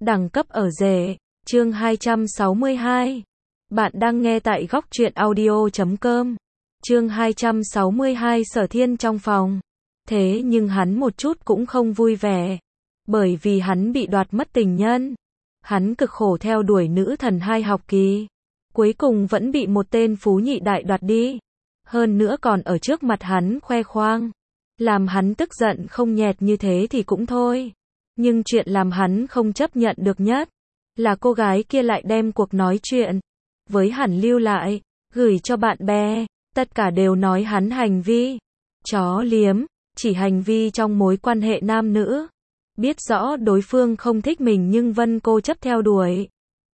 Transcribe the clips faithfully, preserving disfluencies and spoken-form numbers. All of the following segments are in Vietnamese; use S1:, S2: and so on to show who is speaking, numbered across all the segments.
S1: Đẳng cấp ở rể, chương hai trăm sáu mươi hai. Bạn đang nghe tại góc truyện audio chấm com. Chương hai trăm sáu mươi hai Sở Thiên trong phòng. Thế nhưng hắn một chút cũng không vui vẻ. Bởi vì hắn bị đoạt mất tình nhân. Hắn cực khổ theo đuổi nữ thần hai học kỳ. Cuối cùng vẫn bị một tên phú nhị đại đoạt đi. Hơn nữa còn ở trước mặt hắn khoe khoang. Làm hắn tức giận không nhẹt như thế thì cũng thôi. Nhưng chuyện làm hắn không chấp nhận được nhất là cô gái kia lại đem cuộc nói chuyện với hắn lưu lại, gửi cho bạn bè, tất cả đều nói hắn hành vi chó liếm, chỉ hành vi trong mối quan hệ nam nữ. Biết rõ đối phương không thích mình nhưng Vân cô chấp theo đuổi.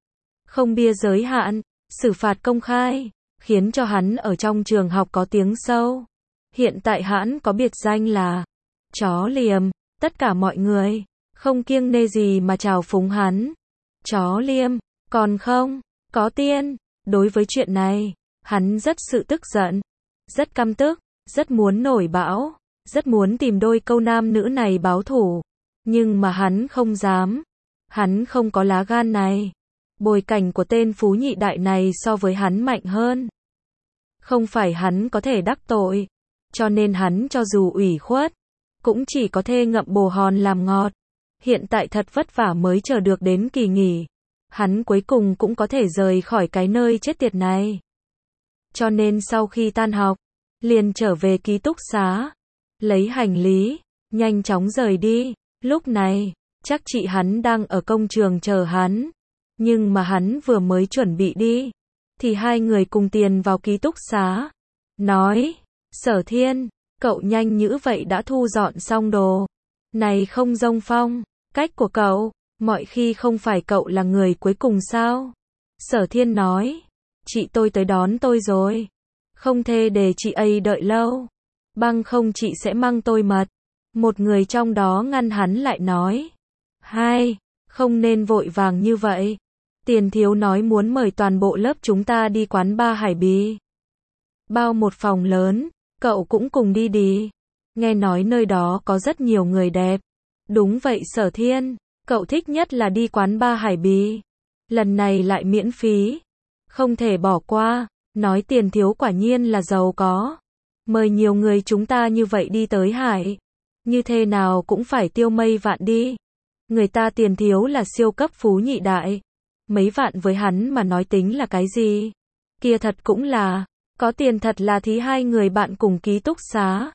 S1: Không bia giới hạn, xử phạt công khai, khiến cho hắn ở trong trường học có tiếng sâu. Hiện tại hắn có biệt danh là chó liếm, tất cả mọi người không kiêng nể gì mà trào phúng hắn. Chó liêm, còn không, có tiền. Đối với chuyện này, hắn rất sự tức giận, rất căm tức, rất muốn nổi bão, rất muốn tìm đôi câu nam nữ này báo thù. Nhưng mà hắn không dám. Hắn không có lá gan này. Bối cảnh của tên phú nhị đại này so với hắn mạnh hơn. Không phải hắn có thể đắc tội. Cho nên hắn cho dù ủy khuất, cũng chỉ có thể ngậm bồ hòn làm ngọt. Hiện tại thật vất vả mới chờ được đến kỳ nghỉ. Hắn cuối cùng cũng có thể rời khỏi cái nơi chết tiệt này. Cho nên sau khi tan học, liền trở về ký túc xá. Lấy hành lý, nhanh chóng rời đi. Lúc này, chắc chị hắn đang ở công trường chờ hắn. Nhưng mà hắn vừa mới chuẩn bị đi. Thì hai người cùng tiền vào ký túc xá. Nói, Sở Thiên, cậu nhanh như vậy đã thu dọn xong đồ. Này không Dông Phong, cách của cậu, mọi khi không phải cậu là người cuối cùng sao? Sở Thiên nói, chị tôi tới đón tôi rồi. Không thể để chị ấy đợi lâu. Bằng không chị sẽ mang tôi mật. Một người trong đó ngăn hắn lại nói. Hai, không nên vội vàng như vậy. Tiền thiếu nói muốn mời toàn bộ lớp chúng ta đi quán bar Hải Bì. Bao một phòng lớn, cậu cũng cùng đi đi. Nghe nói nơi đó có rất nhiều người đẹp. Đúng vậy Sở Thiên, cậu thích nhất là đi quán bar Hải Bì. Lần này lại miễn phí. Không thể bỏ qua, nói tiền thiếu quả nhiên là giàu có. Mời nhiều người chúng ta như vậy đi tới Hải. Như thế nào cũng phải tiêu mây vạn đi. Người ta tiền thiếu là siêu cấp phú nhị đại. Mấy vạn với hắn mà nói tính là cái gì? Kia thật cũng là, có tiền thật là thí hai người bạn cùng ký túc xá.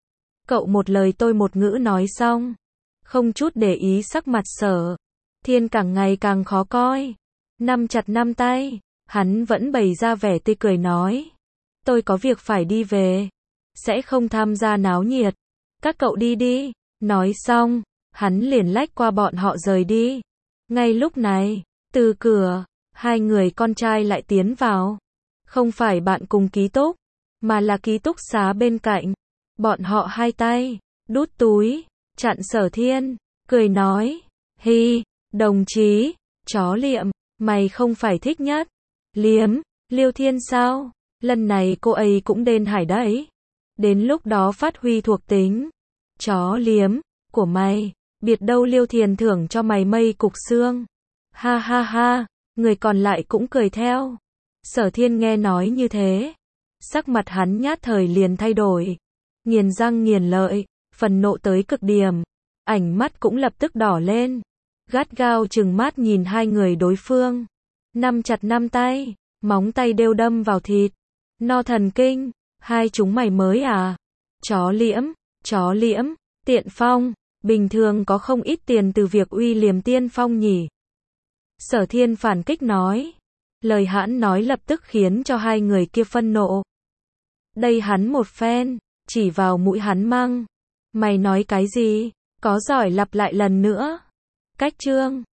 S1: Cậu một lời tôi một ngữ nói xong. Không chút để ý sắc mặt Sở Thiên càng ngày càng khó coi. Nắm chặt nắm tay, hắn vẫn bày ra vẻ tươi cười nói. Tôi có việc phải đi về. Sẽ không tham gia náo nhiệt. Các cậu đi đi. Nói xong, hắn liền lách qua bọn họ rời đi. Ngay lúc này, từ cửa, hai người con trai lại tiến vào. Không phải bạn cùng ký túc, mà là ký túc xá bên cạnh. Bọn họ hai tay đút túi, chặn Sở Thiên, cười nói, hi, đồng chí, chó liệm, mày không phải thích nhất liếm Liêu Thiên sao? Lần này cô ấy cũng đến Hải đấy. Đến lúc đó phát huy thuộc tính chó liếm của mày, biệt đâu Liêu Thiền thưởng cho mày mây cục xương. Ha ha ha, người còn lại cũng cười theo. Sở Thiên nghe nói như thế, sắc mặt hắn nhát thời liền thay đổi. Nghiền răng nghiền lợi, phần nộ tới cực điểm. Ảnh mắt cũng lập tức đỏ lên. Gắt gao trừng mắt nhìn hai người đối phương. Nắm chặt nắm tay, móng tay đều đâm vào thịt. No thần kinh, hai chúng mày mới à? Chó liễm, chó liễm, tiện phong, bình thường có không ít tiền từ việc uy liềm tiên phong nhỉ? Sở Thiên phản kích nói. Lời hắn nói lập tức khiến cho hai người kia phân nộ. Đây hắn một phen, chỉ vào mũi hắn măng. Mày nói cái gì? Có giỏi lặp lại lần nữa. Cách chương